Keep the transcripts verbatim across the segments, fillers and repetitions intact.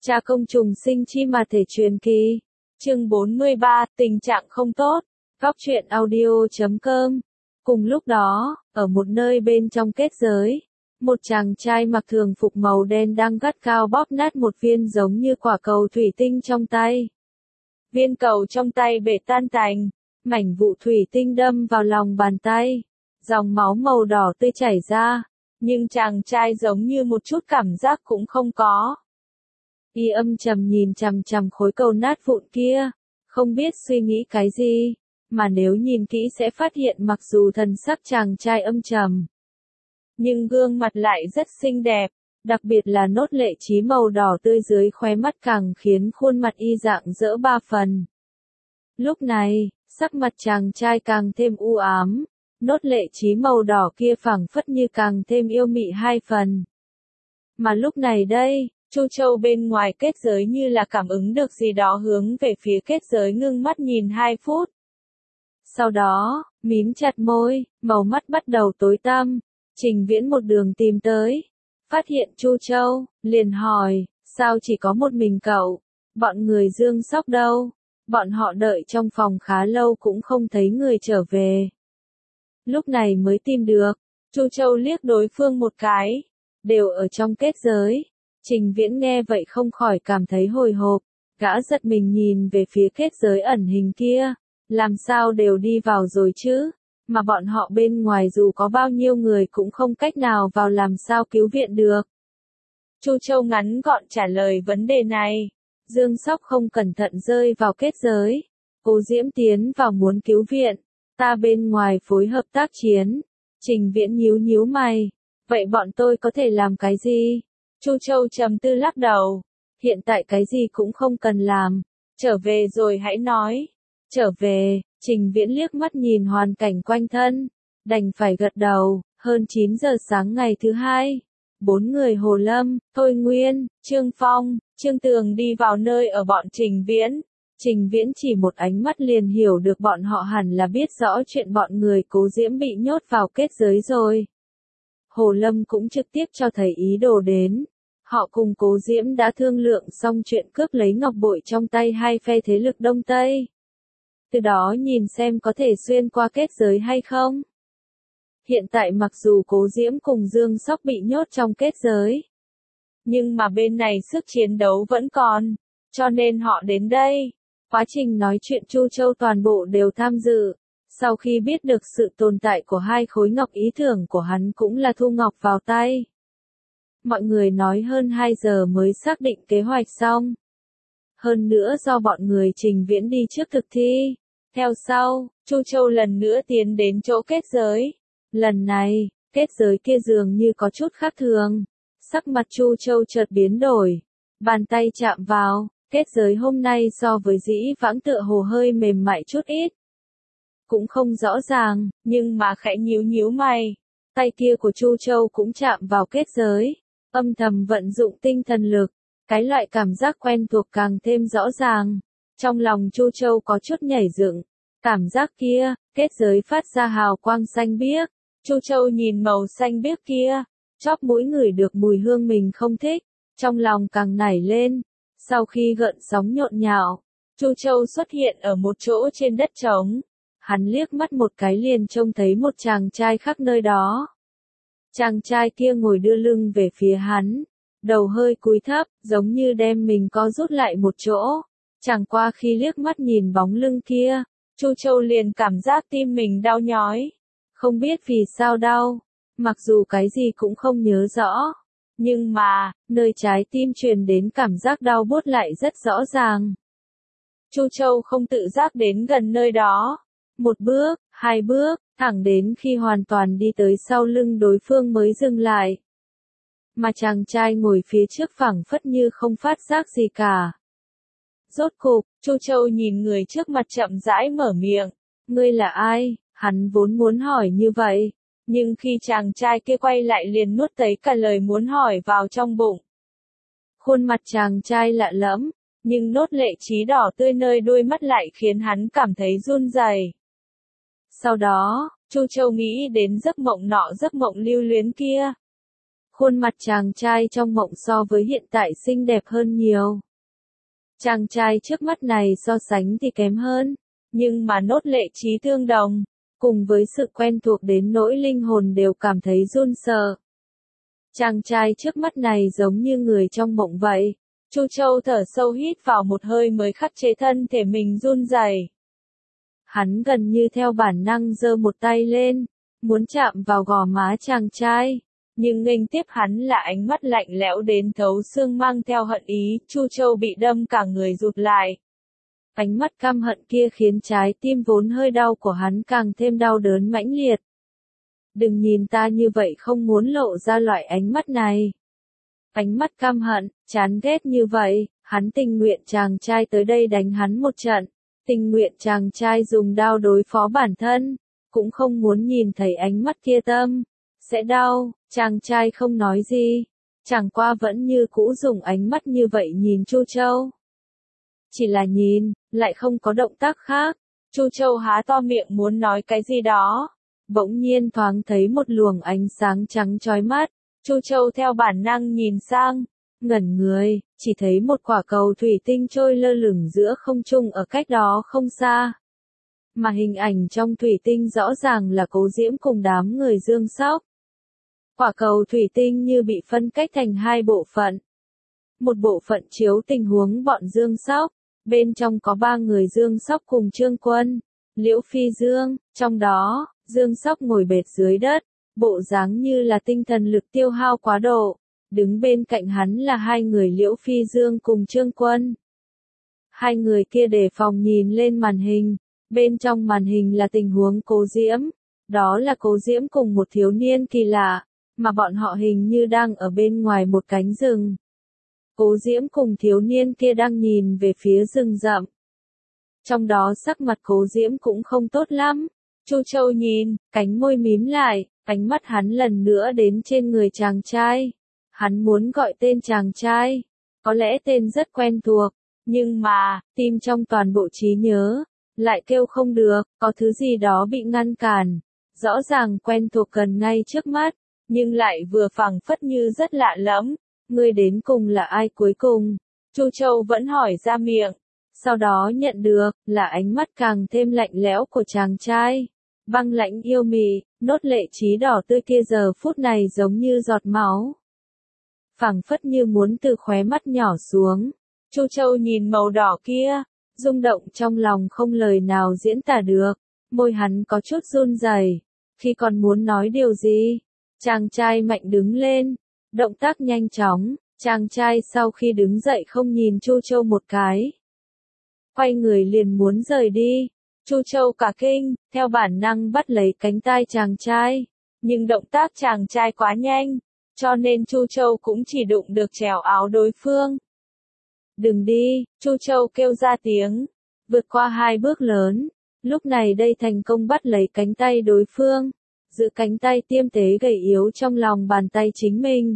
Cha công trùng sinh chi mà thể truyền kỳ. Chương bốn mươi ba, tình trạng không tốt. Góc truyện audio chấm com. Cùng lúc đó, ở một nơi bên trong kết giới, một chàng trai mặc thường phục màu đen đang gắt cao bóp nát một viên giống như quả cầu thủy tinh trong tay. Viên cầu trong tay bể tan tành, mảnh vụn thủy tinh đâm vào lòng bàn tay, dòng máu màu đỏ tươi chảy ra, nhưng chàng trai giống như một chút cảm giác cũng không có. Y âm trầm nhìn chằm chằm khối cầu nát vụn kia, không biết suy nghĩ cái gì, mà nếu nhìn kỹ sẽ phát hiện mặc dù thần sắc chàng trai âm trầm, nhưng gương mặt lại rất xinh đẹp, đặc biệt là nốt lệ trí màu đỏ tươi dưới khóe mắt càng khiến khuôn mặt y dạng dỡ ba phần. Lúc này, sắc mặt chàng trai càng thêm u ám, nốt lệ trí màu đỏ kia phảng phất như càng thêm yêu mị hai phần. Mà lúc này đây, Chu Châu bên ngoài kết giới như là cảm ứng được gì đó hướng về phía kết giới ngưng mắt nhìn hai phút. Sau đó, mím chặt môi, màu mắt bắt đầu tối tăm, Trình Viễn một đường tìm tới. Phát hiện Chu Châu, liền hỏi, sao chỉ có một mình cậu? Bọn người Dương Sóc đâu? Bọn họ đợi trong phòng khá lâu cũng không thấy người trở về. Lúc này mới tìm được. Chu Châu liếc đối phương một cái. Đều ở trong kết giới. Trình Viễn nghe vậy không khỏi cảm thấy hồi hộp. Gã giật mình nhìn về phía kết giới ẩn hình kia. Làm sao đều đi vào rồi chứ? Mà bọn họ bên ngoài dù có bao nhiêu người cũng không cách nào vào làm sao cứu viện được. Chu Châu ngắn gọn trả lời vấn đề này. Dương Sóc không cẩn thận rơi vào kết giới. Cố Diễm tiến vào muốn cứu viện. Ta bên ngoài phối hợp tác chiến. Trình Viễn nhíu nhíu mày. Vậy bọn tôi có thể làm cái gì? Chu Châu trầm tư lắc đầu. Hiện tại cái gì cũng không cần làm. Trở về rồi hãy nói. Trở về, Trình Viễn liếc mắt nhìn hoàn cảnh quanh thân. Đành phải gật đầu. Hơn chín giờ sáng ngày thứ hai. Bốn người Hồ Lâm, Thôi Nguyên, Trương Phong, Trương Tường đi vào nơi ở bọn Trình Viễn. Trình Viễn chỉ một ánh mắt liền hiểu được bọn họ hẳn là biết rõ chuyện bọn người Cố Diễm bị nhốt vào kết giới rồi. Hồ Lâm cũng trực tiếp cho thấy ý đồ đến. Họ cùng Cố Diễm đã thương lượng xong chuyện cướp lấy ngọc bội trong tay hai phe thế lực Đông Tây. Từ đó nhìn xem có thể xuyên qua kết giới hay không. Hiện tại mặc dù Cố Diễm cùng Dương Sóc bị nhốt trong kết giới, nhưng mà bên này sức chiến đấu vẫn còn, cho nên họ đến đây. Quá trình nói chuyện Chu Châu toàn bộ đều tham dự. Sau khi biết được sự tồn tại của hai khối ngọc, ý tưởng của hắn cũng là thu ngọc vào tay. Mọi người nói hơn hai giờ mới xác định kế hoạch xong. Hơn nữa do bọn người Trình Viễn đi trước thực thi. Theo sau, Chu Châu lần nữa tiến đến chỗ kết giới. Lần này, kết giới kia dường như có chút khác thường. Sắc mặt Chu Châu chợt biến đổi. Bàn tay chạm vào, kết giới hôm nay so với dĩ vãng tựa hồ hơi mềm mại chút ít. Cũng không rõ ràng, nhưng mà khẽ nhíu nhíu mày. Tay kia của Chu Châu cũng chạm vào kết giới. Âm thầm vận dụng tinh thần lực. Cái loại cảm giác quen thuộc càng thêm rõ ràng. Trong lòng Chu Châu có chút nhảy dựng. Cảm giác kia, kết giới phát ra hào quang xanh biếc. Chu Châu nhìn màu xanh biếc kia, chóp mũi ngửi được mùi hương mình không thích, trong lòng càng nảy lên. Sau khi gợn sóng nhộn nhạo, Chu Châu xuất hiện ở một chỗ trên đất trống. Hắn liếc mắt một cái liền trông thấy một chàng trai khác nơi đó. Chàng trai kia ngồi đưa lưng về phía hắn, đầu hơi cúi thấp, giống như đem mình co rút lại một chỗ. Chẳng qua khi liếc mắt nhìn bóng lưng kia, Chu Châu liền cảm giác tim mình đau nhói. Không biết vì sao đau, mặc dù cái gì cũng không nhớ rõ. Nhưng mà, nơi trái tim truyền đến cảm giác đau buốt lại rất rõ ràng. Chu Châu không tự giác đến gần nơi đó. Một bước, hai bước, thẳng đến khi hoàn toàn đi tới sau lưng đối phương mới dừng lại. Mà chàng trai ngồi phía trước phảng phất như không phát giác gì cả. Rốt cục, Chu Châu nhìn người trước mặt chậm rãi mở miệng. Ngươi là ai? Hắn vốn muốn hỏi như vậy. Nhưng khi chàng trai kia quay lại liền nuốt thấy cả lời muốn hỏi vào trong bụng. Khuôn mặt chàng trai lạ lẫm, nhưng nốt lệ trí đỏ tươi nơi đôi mắt lại khiến hắn cảm thấy run rẩy. Sau đó, Chu Châu nghĩ đến giấc mộng nọ, giấc mộng lưu luyến kia. Khuôn mặt chàng trai trong mộng so với hiện tại xinh đẹp hơn nhiều. Chàng trai trước mắt này so sánh thì kém hơn, nhưng mà nốt lệ trí tương đồng, cùng với sự quen thuộc đến nỗi linh hồn đều cảm thấy run sợ. Chàng trai trước mắt này giống như người trong mộng vậy. Chu Châu thở sâu hít vào một hơi mới khắc chế thân thể mình run rẩy. Hắn gần như theo bản năng giơ một tay lên, muốn chạm vào gò má chàng trai, nhưng nghênh tiếp hắn là ánh mắt lạnh lẽo đến thấu xương mang theo hận ý. Chu Châu bị đâm cả người rụt lại. Ánh mắt căm hận kia khiến trái tim vốn hơi đau của hắn càng thêm đau đớn mãnh liệt. Đừng nhìn ta như vậy, không muốn lộ ra loại ánh mắt này. Ánh mắt căm hận, chán ghét như vậy, hắn tình nguyện chàng trai tới đây đánh hắn một trận, tình nguyện chàng trai dùng đao đối phó bản thân, cũng không muốn nhìn thấy ánh mắt kia tâm sẽ đau. Chàng trai không nói gì, chẳng qua vẫn như cũ dùng ánh mắt như vậy nhìn Chu Châu. Chỉ là nhìn, lại không có động tác khác. Chu Châu há to miệng muốn nói cái gì đó, bỗng nhiên thoáng thấy một luồng ánh sáng trắng chói mắt. Chu Châu theo bản năng nhìn sang, ngẩn người, chỉ thấy một quả cầu thủy tinh trôi lơ lửng giữa không trung ở cách đó không xa. Mà hình ảnh trong thủy tinh rõ ràng là Cố Diễm cùng đám người Dương Sóc. Quả cầu thủy tinh như bị phân cách thành hai bộ phận. Một bộ phận chiếu tình huống bọn Dương Sóc, bên trong có ba người Dương Sóc cùng Trương Quân, Liễu Phi Dương, trong đó, Dương Sóc ngồi bệt dưới đất, bộ dáng như là tinh thần lực tiêu hao quá độ, đứng bên cạnh hắn là hai người Liễu Phi Dương cùng Trương Quân. Hai người kia đề phòng nhìn lên màn hình, bên trong màn hình là tình huống Cố Diễm, đó là Cố Diễm cùng một thiếu niên kỳ lạ, mà bọn họ hình như đang ở bên ngoài một cánh rừng. Cố Diễm cùng thiếu niên kia đang nhìn về phía rừng rậm. Trong đó sắc mặt Cố Diễm cũng không tốt lắm. Chu Châu nhìn, cánh môi mím lại, ánh mắt hắn lần nữa đến trên người chàng trai. Hắn muốn gọi tên chàng trai, có lẽ tên rất quen thuộc, nhưng mà, tim trong toàn bộ trí nhớ, lại kêu không được, có thứ gì đó bị ngăn cản. Rõ ràng quen thuộc gần ngay trước mắt, nhưng lại vừa phảng phất như rất lạ lẫm. Ngươi đến cùng là ai cuối cùng? Chu Châu vẫn hỏi ra miệng, sau đó nhận được, là ánh mắt càng thêm lạnh lẽo của chàng trai. Băng lãnh yêu mị, nốt lệ trí đỏ tươi kia giờ phút này giống như giọt máu. Phảng phất như muốn từ khóe mắt nhỏ xuống. Chu Châu nhìn màu đỏ kia, rung động trong lòng không lời nào diễn tả được. Môi hắn có chút run rẩy, khi còn muốn nói điều gì. Chàng trai mạnh đứng lên, động tác nhanh chóng, chàng trai sau khi đứng dậy không nhìn Chu Châu một cái. Quay người liền muốn rời đi. Chu Châu cả kinh, theo bản năng bắt lấy cánh tay chàng trai, nhưng động tác chàng trai quá nhanh, cho nên Chu Châu cũng chỉ đụng được trèo áo đối phương. Đừng đi, Chu Châu kêu ra tiếng, vượt qua hai bước lớn, lúc này đây thành công bắt lấy cánh tay đối phương, giữ cánh tay tiêm tế gầy yếu trong lòng bàn tay chính mình.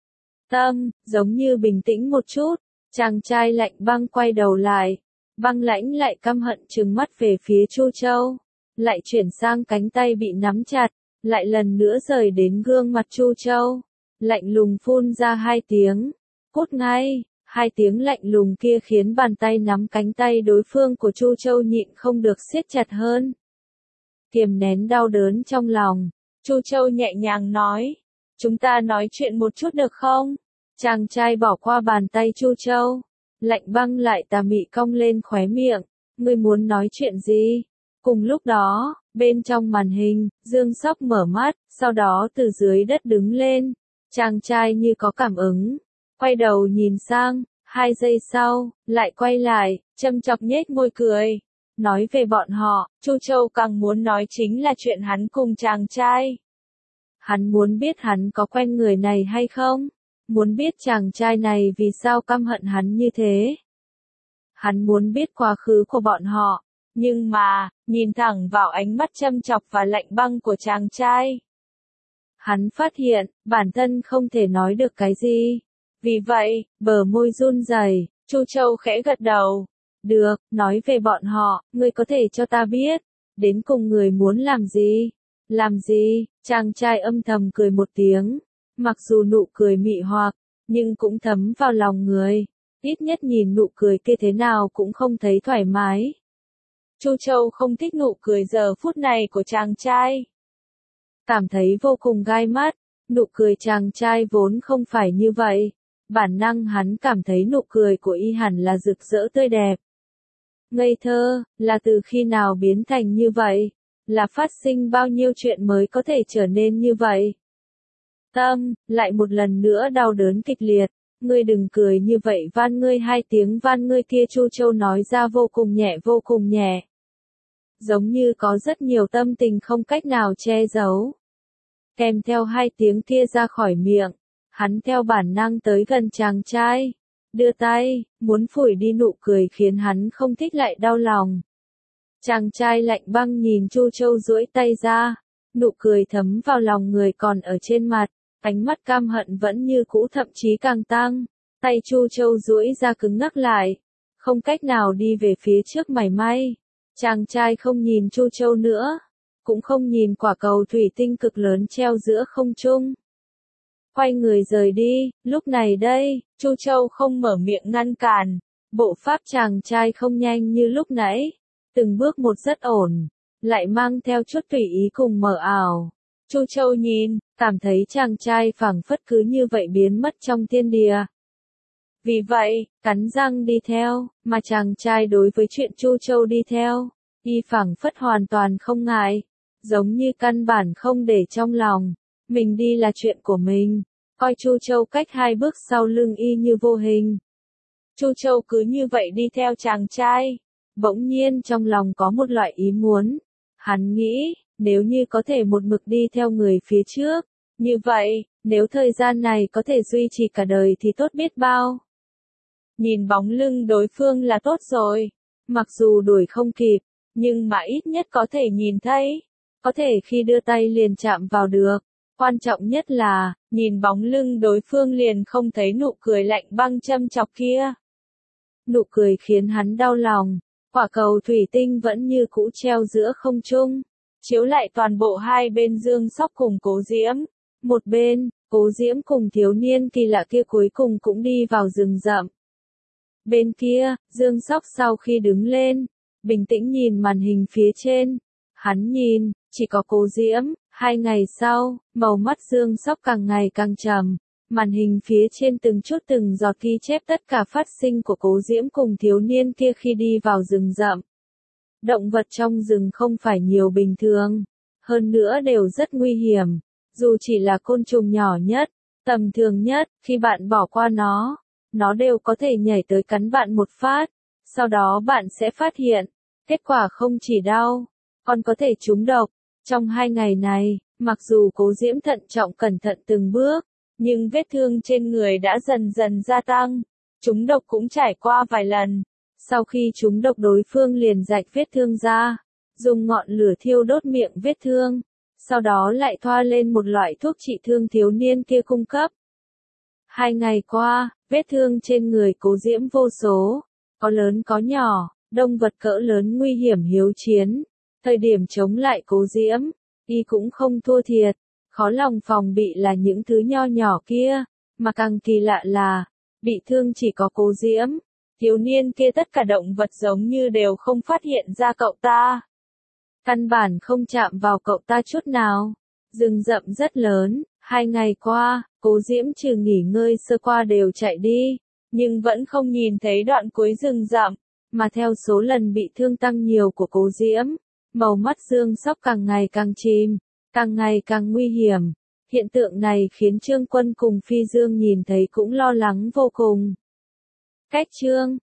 Tâm, giống như bình tĩnh một chút, chàng trai lạnh băng quay đầu lại. Băng lãnh lại căm hận trừng mắt về phía Chu Châu, lại chuyển sang cánh tay bị nắm chặt, lại lần nữa rời đến gương mặt Chu Châu, lạnh lùng phun ra hai tiếng, cút ngay. Hai tiếng lạnh lùng kia khiến bàn tay nắm cánh tay đối phương của Chu Châu nhịn không được siết chặt hơn. Kiềm nén đau đớn trong lòng, Chu Châu nhẹ nhàng nói, chúng ta nói chuyện một chút được không? Chàng trai bỏ qua bàn tay Chu Châu. Lạnh băng lại tà mị cong lên khóe miệng, ngươi muốn nói chuyện gì? Cùng lúc đó, bên trong màn hình, Dương Sóc mở mắt, sau đó từ dưới đất đứng lên, chàng trai như có cảm ứng, quay đầu nhìn sang, hai giây sau, lại quay lại, châm chọc nhếch môi cười, nói về bọn họ. Chu Châu càng muốn nói chính là chuyện hắn cùng chàng trai. Hắn muốn biết hắn có quen người này hay không? Muốn biết chàng trai này vì sao căm hận hắn như thế. Hắn muốn biết quá khứ của bọn họ, nhưng mà, nhìn thẳng vào ánh mắt châm chọc và lạnh băng của chàng trai. Hắn phát hiện, bản thân không thể nói được cái gì. Vì vậy, bờ môi run rẩy, Chu Châu khẽ gật đầu. Được, nói về bọn họ, ngươi có thể cho ta biết, đến cùng người muốn làm gì? Làm gì? Chàng trai âm thầm cười một tiếng. Mặc dù nụ cười mị hoặc, nhưng cũng thấm vào lòng người. Ít nhất nhìn nụ cười kia thế nào cũng không thấy thoải mái. Chu Châu không thích nụ cười giờ phút này của chàng trai. Cảm thấy vô cùng gai mắt, nụ cười chàng trai vốn không phải như vậy. Bản năng hắn cảm thấy nụ cười của y hẳn là rực rỡ tươi đẹp. Ngây thơ, là từ khi nào biến thành như vậy? Là phát sinh bao nhiêu chuyện mới có thể trở nên như vậy? Tâm, lại một lần nữa đau đớn kịch liệt. Ngươi đừng cười như vậy, van ngươi, hai tiếng van ngươi kia Chu Châu nói ra vô cùng nhẹ vô cùng nhẹ. Giống như có rất nhiều tâm tình không cách nào che giấu. Kèm theo hai tiếng kia ra khỏi miệng, hắn theo bản năng tới gần chàng trai. Đưa tay, muốn phủi đi nụ cười khiến hắn không thích lại đau lòng. Chàng trai lạnh băng nhìn Chu Châu duỗi tay ra, nụ cười thấm vào lòng người còn ở trên mặt, ánh mắt cam hận vẫn như cũ, thậm chí càng tăng. Tay Chu Châu duỗi ra cứng ngắc lại, không cách nào đi về phía trước mảy may. Chàng trai không nhìn Chu Châu nữa, cũng không nhìn quả cầu thủy tinh cực lớn treo giữa không trung. Quay người rời đi, lúc này đây, Chu Châu không mở miệng ngăn cản, bộ pháp chàng trai không nhanh như lúc nãy, từng bước một rất ổn, lại mang theo chút tùy ý cùng mờ ảo. Chu Châu nhìn, cảm thấy chàng trai phảng phất cứ như vậy biến mất trong thiên địa. Vì vậy, cắn răng đi theo, mà chàng trai đối với chuyện Chu Châu đi theo, y phảng phất hoàn toàn không ngại, giống như căn bản không để trong lòng. Mình đi là chuyện của mình, coi Chu Châu cách hai bước sau lưng y như vô hình. Chu Châu cứ như vậy đi theo chàng trai, bỗng nhiên trong lòng có một loại ý muốn. Hắn nghĩ, nếu như có thể một mực đi theo người phía trước, như vậy, nếu thời gian này có thể duy trì cả đời thì tốt biết bao. Nhìn bóng lưng đối phương là tốt rồi, mặc dù đuổi không kịp, nhưng mà ít nhất có thể nhìn thấy, có thể khi đưa tay liền chạm vào được. Quan trọng nhất là, nhìn bóng lưng đối phương liền không thấy nụ cười lạnh băng châm chọc kia. Nụ cười khiến hắn đau lòng, quả cầu thủy tinh vẫn như cũ treo giữa không trung, chiếu lại toàn bộ hai bên Dương Sóc cùng Cố Diễm. Một bên, Cố Diễm cùng thiếu niên kỳ lạ kia cuối cùng cũng đi vào rừng rậm. Bên kia, Dương Sóc sau khi đứng lên, bình tĩnh nhìn màn hình phía trên. Hắn nhìn, chỉ có Cố Diễm. Hai ngày sau, màu mắt Dương Sóc càng ngày càng trầm. Màn hình phía trên từng chút từng giọt ghi chép tất cả phát sinh của Cố Diễm cùng thiếu niên kia khi đi vào rừng rậm. Động vật trong rừng không phải nhiều bình thường, hơn nữa đều rất nguy hiểm. Dù chỉ là côn trùng nhỏ nhất, tầm thường nhất, khi bạn bỏ qua nó, nó đều có thể nhảy tới cắn bạn một phát. Sau đó bạn sẽ phát hiện, kết quả không chỉ đau, còn có thể trúng độc. Trong hai ngày này, mặc dù Cố Diễm thận trọng cẩn thận từng bước, nhưng vết thương trên người đã dần dần gia tăng. Trúng độc cũng trải qua vài lần. Sau khi trúng độc đối phương liền rạch vết thương ra, dùng ngọn lửa thiêu đốt miệng vết thương, sau đó lại thoa lên một loại thuốc trị thương thiếu niên kia cung cấp. Hai ngày qua, vết thương trên người Cố Diễm vô số, có lớn có nhỏ, động vật cỡ lớn nguy hiểm hiếu chiến. Thời điểm chống lại Cố Diễm, y cũng không thua thiệt, khó lòng phòng bị là những thứ nho nhỏ kia, mà càng kỳ lạ là, bị thương chỉ có Cố Diễm, thiếu niên kia tất cả động vật giống như đều không phát hiện ra cậu ta. Căn bản không chạm vào cậu ta chút nào. Rừng rậm rất lớn, hai ngày qua, Cố Diễm trừ nghỉ ngơi sơ qua đều chạy đi, nhưng vẫn không nhìn thấy đoạn cuối rừng rậm, mà theo số lần bị thương tăng nhiều của Cố Diễm, màu mắt Dương Sóc càng ngày càng chìm, càng ngày càng nguy hiểm. Hiện tượng này khiến Trương Quân cùng Phi Dương nhìn thấy cũng lo lắng vô cùng. Cách chương